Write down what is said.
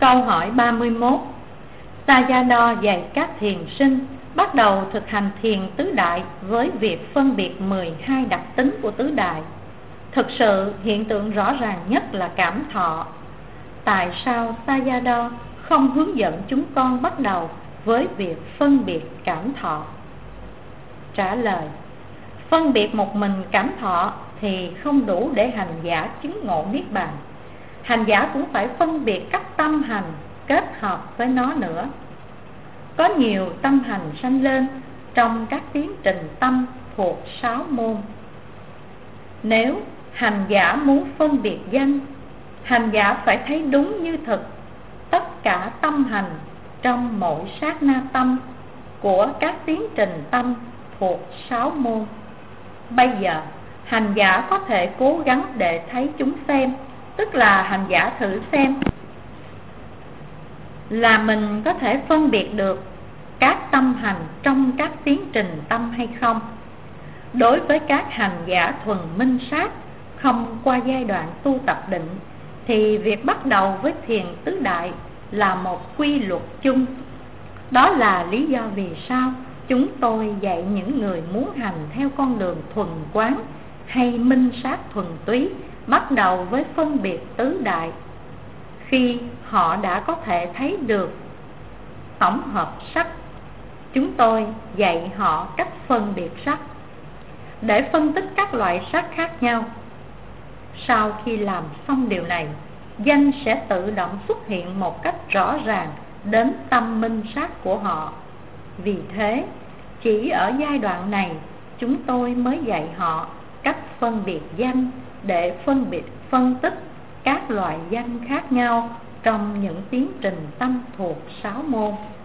Câu hỏi 31. Sayadaw dạy các thiền sinh bắt đầu thực hành thiền tứ đại với việc phân biệt 12 đặc tính của tứ đại. Thực sự hiện tượng rõ ràng nhất là cảm thọ. Tại sao Sayadaw không hướng dẫn chúng con bắt đầu với việc phân biệt cảm thọ? Trả lời: phân biệt một mình cảm thọ thì không đủ để hành giả chứng ngộ niết bàn. Hành giả cũng phải phân biệt các tâm hành kết hợp với nó nữa. Có nhiều tâm hành sanh lên trong các tiến trình tâm thuộc 6 môn. Nếu hành giả muốn phân biệt danh, hành giả phải thấy đúng như thực tất cả tâm hành trong mỗi sát na tâm của các tiến trình tâm thuộc 6 môn. Bây giờ hành giả có thể cố gắng để thấy chúng xem, tức là hành giả thử xem là mình có thể phân biệt được các tâm hành trong các tiến trình tâm hay không. Đối với các hành giả thuần minh sát không qua giai đoạn tu tập định thì việc bắt đầu với thiền tứ đại là một quy luật chung. Đó là lý do vì sao chúng tôi dạy những người muốn hành theo con đường thuần quán hay minh sát thuần túy bắt đầu với phân biệt tứ đại. Khi họ đã có thể thấy được tổng hợp sắc, chúng tôi dạy họ cách phân biệt sắc để phân tích các loại sắc khác nhau. Sau khi làm xong điều này, danh sẽ tự động xuất hiện một cách rõ ràng đến tâm minh sát của họ. Vì thế, chỉ ở giai đoạn này chúng tôi mới dạy họ cách phân biệt danh để phân tích các loại danh khác nhau trong những tiến trình tâm thuộc 6 môn.